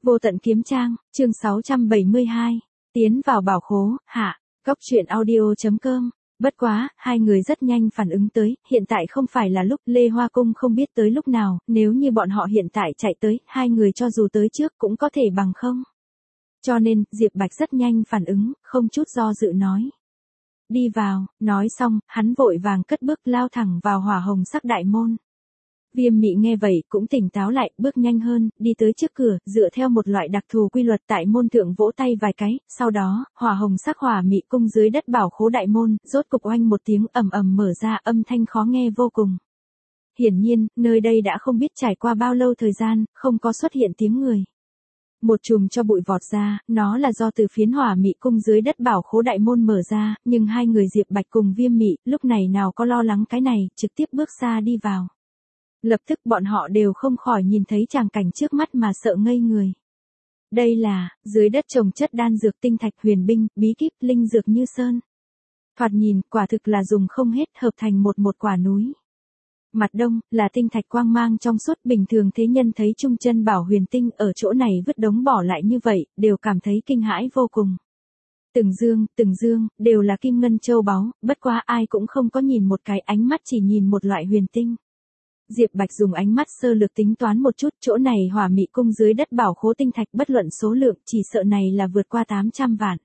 Vô tận kiếm trang, chương 672. Tiến vào bảo khố, hạ. Góc truyện audio.com. Bất quá, hai người rất nhanh phản ứng tới, hiện tại không phải là lúc. Lê Hoa Cung không biết tới lúc nào, nếu như bọn họ hiện tại chạy tới, hai người cho dù tới trước cũng có thể bằng không. Cho nên, Diệp Bạch rất nhanh phản ứng, không chút do dự nói. Đi vào, nói xong, hắn vội vàng cất bước lao thẳng vào hỏa hồng sắc đại môn. Viêm Mị nghe vậy cũng tỉnh táo lại, bước nhanh hơn, đi tới trước cửa, dựa theo một loại đặc thù quy luật tại môn thượng vỗ tay vài cái, sau đó, hỏa hồng sắc hỏa mị cung dưới đất bảo khố đại môn, rốt cục oanh một tiếng ầm ầm mở ra, âm thanh khó nghe vô cùng. Hiển nhiên, nơi đây đã không biết trải qua bao lâu thời gian, không có xuất hiện tiếng người. Một chùm cho bụi vọt ra, nó là do từ phiến hỏa mị cung dưới đất bảo khố đại môn mở ra, nhưng hai người Diệp Bạch cùng Viêm Mị, lúc này nào có lo lắng cái này, trực tiếp bước xa đi vào. Lập tức bọn họ đều không khỏi nhìn thấy tràng cảnh trước mắt mà sợ ngây người. Đây là, dưới đất trồng chất đan dược tinh thạch huyền binh, bí kíp, linh dược như sơn. Thoạt nhìn, quả thực là dùng không hết, hợp thành một quả núi. Mặt đông, là tinh thạch quang mang trong suốt, bình thường thế nhân thấy trung chân bảo huyền tinh ở chỗ này vứt đống bỏ lại như vậy, đều cảm thấy kinh hãi vô cùng. Từng dương, đều là kim ngân châu báu, bất quá ai cũng không có nhìn một cái, ánh mắt chỉ nhìn một loại huyền tinh. Diệp Bạch dùng ánh mắt sơ lược tính toán một chút, chỗ này hỏa mị cung dưới đất bảo khố tinh thạch bất luận số lượng, chỉ sợ này là vượt qua 800 vạn.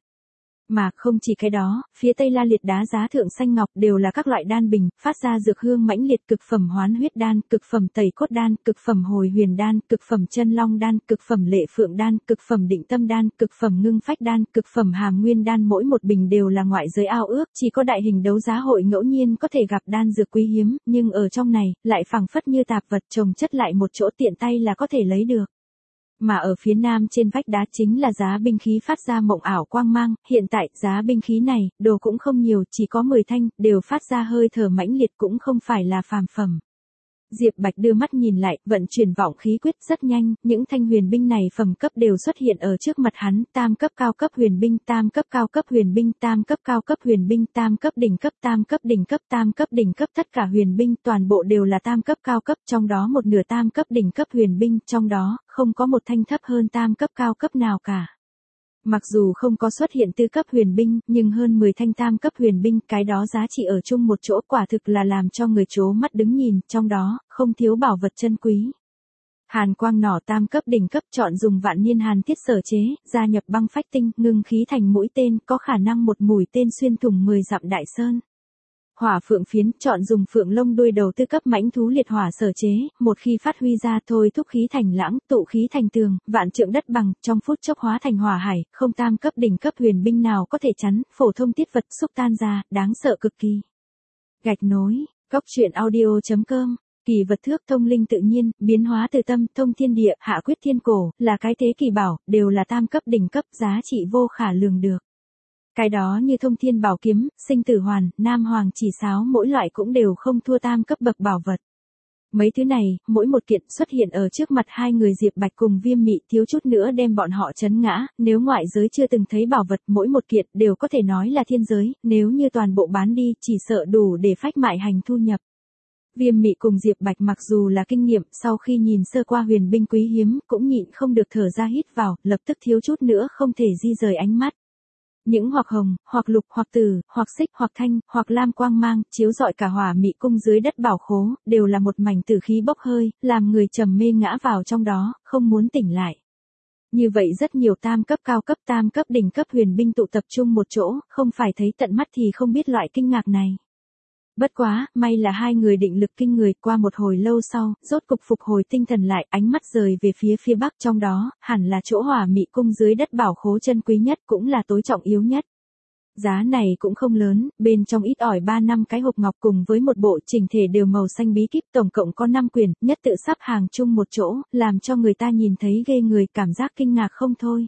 Mà không chỉ cái đó, phía tây la liệt đá giá thượng xanh ngọc đều là các loại đan bình, phát ra dược hương mãnh liệt, cực phẩm hoán huyết đan, cực phẩm tẩy cốt đan, cực phẩm hồi huyền đan, cực phẩm chân long đan, cực phẩm lệ phượng đan, cực phẩm định tâm đan, cực phẩm ngưng phách đan, cực phẩm hàm nguyên đan, mỗi một bình đều là ngoại giới ao ước, chỉ có đại hình đấu giá hội ngẫu nhiên có thể gặp đan dược quý hiếm, nhưng ở trong này, lại phẳng phất như tạp vật chồng chất lại một chỗ, tiện tay là có thể lấy được. Mà ở phía nam trên vách đá chính là giá binh khí phát ra mộng ảo quang mang, hiện tại giá binh khí này, đồ cũng không nhiều, chỉ có 10 thanh, đều phát ra hơi thở mãnh liệt, cũng không phải là phàm phẩm. Diệp Bạch đưa mắt nhìn lại, vận chuyển vọng khí quyết rất nhanh, những thanh huyền binh này phẩm cấp đều xuất hiện ở trước mặt hắn, tam cấp cao cấp huyền binh, tam cấp cao cấp huyền binh, tam cấp cao cấp huyền binh, tam cấp đỉnh cấp, tam cấp đỉnh cấp, tam cấp đỉnh cấp, tất cả huyền binh toàn bộ đều là tam cấp cao cấp, trong đó một nửa tam cấp đỉnh cấp huyền binh, trong đó không có một thanh thấp hơn tam cấp cao cấp nào cả. Mặc dù không có xuất hiện tư cấp huyền binh, nhưng hơn 10 thanh tam cấp huyền binh, cái đó giá trị ở chung một chỗ, quả thực là làm cho người trố mắt đứng nhìn, trong đó, không thiếu bảo vật chân quý. Hàn quang nỏ tam cấp đỉnh cấp, chọn dùng vạn niên hàn thiết sở chế, gia nhập băng phách tinh, ngưng khí thành mũi tên, có khả năng một mũi tên xuyên thủng 10 dặm đại sơn. Hỏa phượng phiến, chọn dùng phượng lông đuôi đầu tư cấp mãnh thú liệt hỏa sở chế, một khi phát huy ra thôi thúc khí thành lãng, tụ khí thành tường, vạn trượng đất bằng, trong phút chốc hóa thành hỏa hải, không tam cấp đỉnh cấp huyền binh nào có thể chắn, phổ thông tiết vật xúc tan ra, đáng sợ cực kỳ. Gạch nối, góc truyện audio.com. Kỳ vật thước thông linh tự nhiên, biến hóa từ tâm, thông thiên địa, hạ quyết thiên cổ, là cái thế kỳ bảo, đều là tam cấp đỉnh cấp, giá trị vô khả lường được. Cái đó như thông thiên bảo kiếm, sinh tử hoàn, nam hoàng chỉ sáo, mỗi loại cũng đều không thua tam cấp bậc bảo vật. Mấy thứ này, mỗi một kiện xuất hiện ở trước mặt hai người Diệp Bạch cùng Viêm Mị, thiếu chút nữa đem bọn họ chấn ngã, nếu ngoại giới chưa từng thấy bảo vật, mỗi một kiện đều có thể nói là thiên giới, nếu như toàn bộ bán đi, chỉ sợ đủ để phách mại hành thu nhập. Viêm Mị cùng Diệp Bạch mặc dù là kinh nghiệm, sau khi nhìn sơ qua huyền binh quý hiếm, cũng nhịn không được thở ra hít vào, lập tức thiếu chút nữa không thể di rời ánh mắt. Những hoặc hồng, hoặc lục, hoặc tử, hoặc xích, hoặc thanh, hoặc lam quang mang, chiếu rọi cả hỏa mị cung dưới đất bảo khố, đều là một mảnh tử khí bốc hơi, làm người trầm mê ngã vào trong đó, không muốn tỉnh lại. Như vậy rất nhiều tam cấp cao cấp, tam cấp đỉnh cấp huyền binh tụ tập trung một chỗ, không phải thấy tận mắt thì không biết loại kinh ngạc này. Bất quá, may là hai người định lực kinh người, qua một hồi lâu sau, rốt cục phục hồi tinh thần lại, ánh mắt rời về phía bắc, trong đó, hẳn là chỗ hỏa mị cung dưới đất bảo khố chân quý nhất, cũng là tối trọng yếu nhất. Giá này cũng không lớn, bên trong ít ỏi 3 năm cái hộp ngọc cùng với một bộ chỉnh thể đều màu xanh bí kíp, tổng cộng có 5 quyển, nhất tự sắp hàng chung một chỗ, làm cho người ta nhìn thấy ghê người, cảm giác kinh ngạc không thôi.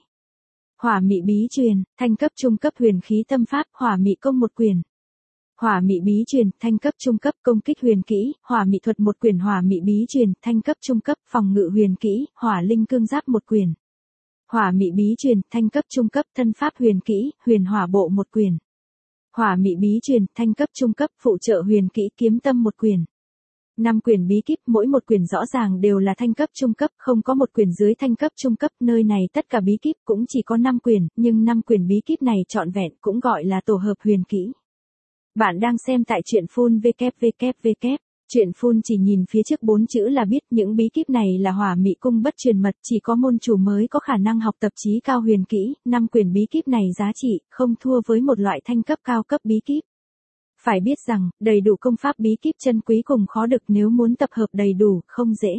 Hỏa mị bí truyền, thanh cấp trung cấp huyền khí tâm pháp, hỏa mị công một quyển. Hỏa mị bí truyền, thanh cấp trung cấp công kích huyền kỹ, hỏa mị thuật một quyển, hỏa mị bí truyền, thanh cấp trung cấp phòng ngự huyền kỹ, hỏa linh cương giáp một quyển. Hỏa mị bí truyền, thanh cấp trung cấp thân pháp huyền kỹ, huyền hỏa bộ một quyển. Hỏa mị bí truyền, thanh cấp trung cấp phụ trợ huyền kỹ kiếm tâm một quyển. 5 quyển bí kíp, mỗi một quyển rõ ràng đều là thanh cấp trung cấp, không có một quyển dưới thanh cấp trung cấp, nơi này tất cả bí kíp cũng chỉ có 5 quyển, nhưng 5 quyển bí kíp này trọn vẹn cũng gọi là tổ hợp huyền kỹ. Bạn đang xem tại truyện phun www. Truyện phun chỉ nhìn phía trước 4 chữ là biết những bí kíp này là Hỏa Mị Cung bất truyền mật, chỉ có môn chủ mới có khả năng học tập trí cao huyền kỹ, 5 quyển bí kíp này giá trị không thua với một loại thanh cấp cao cấp bí kíp. Phải biết rằng, đầy đủ công pháp bí kíp chân quý cùng khó được, nếu muốn tập hợp đầy đủ, không dễ.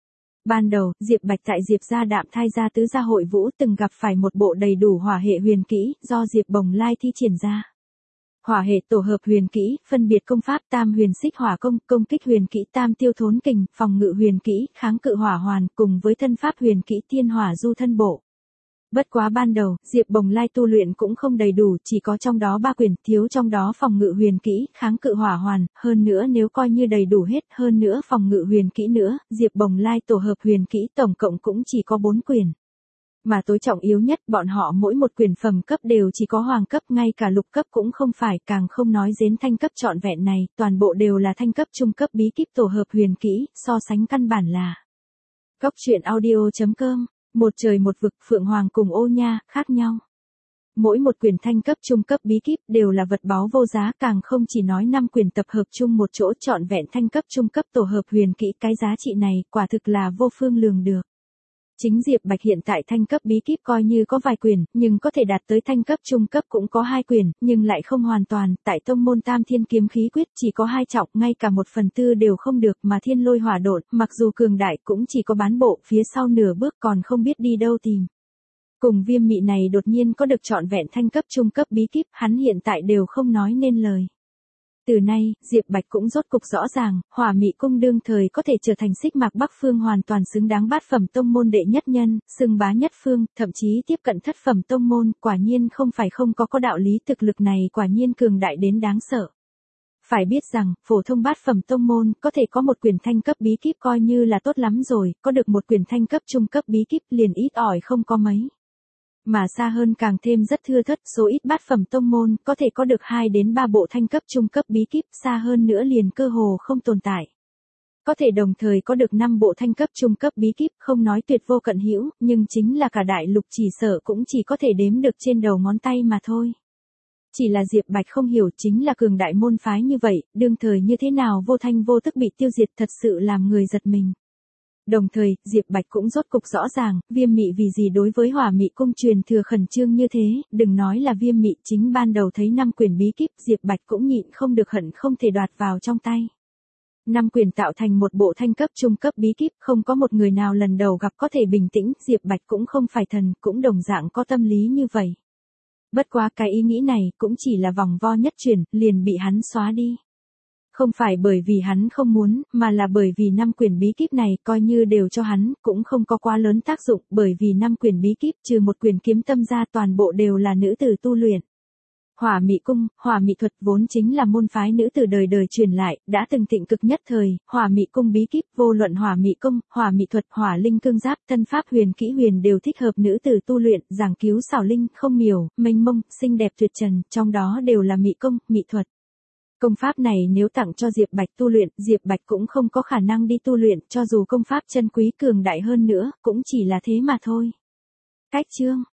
Ban đầu, Diệp Bạch tại Diệp gia Đạm Thai gia tứ gia hội vũ từng gặp phải một bộ đầy đủ hỏa hệ huyền kỹ, do Diệp Bồng Lai thi triển ra. Hỏa hệ tổ hợp huyền kỹ, phân biệt công pháp Tam Huyền Xích Hỏa Công, công kích huyền kỹ Tam Tiêu Thốn Kình, phòng ngự huyền kỹ, kháng cự hỏa hoàn, cùng với thân pháp huyền kỹ Thiên Hỏa Du Thân Bộ. Bất quá ban đầu, Diệp Bồng Lai tu luyện cũng không đầy đủ, chỉ có trong đó 3 quyển, thiếu trong đó phòng ngự huyền kỹ, kháng cự hỏa hoàn, hơn nữa nếu coi như đầy đủ hết, hơn nữa phòng ngự huyền kỹ nữa, Diệp Bồng Lai tổ hợp huyền kỹ tổng cộng cũng chỉ có 4 quyển. Mà tối trọng yếu nhất, bọn họ mỗi một quyển phẩm cấp đều chỉ có hoàng cấp, ngay cả lục cấp cũng không phải, càng không nói đến thanh cấp trọn vẹn này, toàn bộ đều là thanh cấp trung cấp bí kíp tổ hợp huyền kỹ, so sánh căn bản là. Góc truyện audio.com, một trời một vực, Phượng Hoàng cùng Ô Nha, khác nhau. Mỗi một quyển thanh cấp trung cấp bí kíp đều là vật báu vô giá, càng không chỉ nói 5 quyển tập hợp chung một chỗ trọn vẹn thanh cấp trung cấp tổ hợp huyền kỹ, cái giá trị này quả thực là vô phương lường được. Chính Diệp Bạch hiện tại thanh cấp bí kíp coi như có vài quyển, nhưng có thể đạt tới thanh cấp trung cấp cũng có 2 quyển, nhưng lại không hoàn toàn, tại tông môn Tam Thiên Kiếm Khí Quyết chỉ có 2 trọng, ngay cả 1/4 đều không được, mà Thiên Lôi Hỏa Độn, mặc dù cường đại cũng chỉ có bán bộ, phía sau nửa bước còn không biết đi đâu tìm. Cùng Viêm Mị này đột nhiên có được trọn vẹn thanh cấp trung cấp bí kíp, hắn hiện tại đều không nói nên lời. Từ nay, Diệp Bạch cũng rốt cục rõ ràng, Hỏa Mị Cung đương thời có thể trở thành Xích Mạc Bắc Phương hoàn toàn xứng đáng bát phẩm tông môn đệ nhất nhân, xưng bá nhất phương, thậm chí tiếp cận thất phẩm tông môn, quả nhiên không phải không có đạo lý, thực lực này quả nhiên cường đại đến đáng sợ. Phải biết rằng, phổ thông bát phẩm tông môn có thể có một quyển thanh cấp bí kíp coi như là tốt lắm rồi, có được một quyển thanh cấp trung cấp bí kíp liền ít ỏi không có mấy. Mà xa hơn càng thêm rất thưa thớt, số ít bát phẩm tông môn có thể có được 2 đến 3 bộ thanh cấp trung cấp bí kíp, xa hơn nữa liền cơ hồ không tồn tại. Có thể đồng thời có được 5 bộ thanh cấp trung cấp bí kíp, không nói tuyệt vô cận hữu, nhưng chính là cả đại lục chỉ sợ cũng chỉ có thể đếm được trên đầu ngón tay mà thôi. Chỉ là Diệp Bạch không hiểu, chính là cường đại môn phái như vậy, đương thời như thế nào vô thanh vô tức bị tiêu diệt, thật sự làm người giật mình. Đồng thời, Diệp Bạch cũng rốt cục rõ ràng, Viêm Mị vì gì đối với Hỏa Mị Cung truyền thừa khẩn trương như thế, đừng nói là Viêm Mị, chính ban đầu thấy 5 quyển bí kíp, Diệp Bạch cũng nhịn không được hận không thể đoạt vào trong tay. 5 quyển tạo thành một bộ thanh cấp trung cấp bí kíp, không có một người nào lần đầu gặp có thể bình tĩnh, Diệp Bạch cũng không phải thần, cũng đồng dạng có tâm lý như vậy. Bất quá cái ý nghĩ này cũng chỉ là vòng vo nhất chuyển, liền bị hắn xóa đi. Không phải bởi vì hắn không muốn, mà là bởi vì 5 quyển bí kíp này coi như đều cho hắn, cũng không có quá lớn tác dụng, bởi vì 5 quyển bí kíp trừ một quyển kiếm tâm ra toàn bộ đều là nữ tử tu luyện. Hỏa Mị Cung, Hỏa Mị Thuật vốn chính là môn phái nữ tử đời đời truyền lại, đã từng thịnh cực nhất thời, Hỏa Mị Cung bí kíp vô luận Hỏa Mị Cung, Hỏa Mị Thuật, Hỏa Linh Cương Giáp, thân pháp huyền kỹ huyền đều thích hợp nữ tử tu luyện, giảng cứu xảo linh, không miểu, mênh mông, xinh đẹp tuyệt trần, trong đó đều là Mị Công, Mị Thuật. Công pháp này nếu tặng cho Diệp Bạch tu luyện, Diệp Bạch cũng không có khả năng đi tu luyện, cho dù công pháp chân quý cường đại hơn nữa, cũng chỉ là thế mà thôi. Cách chương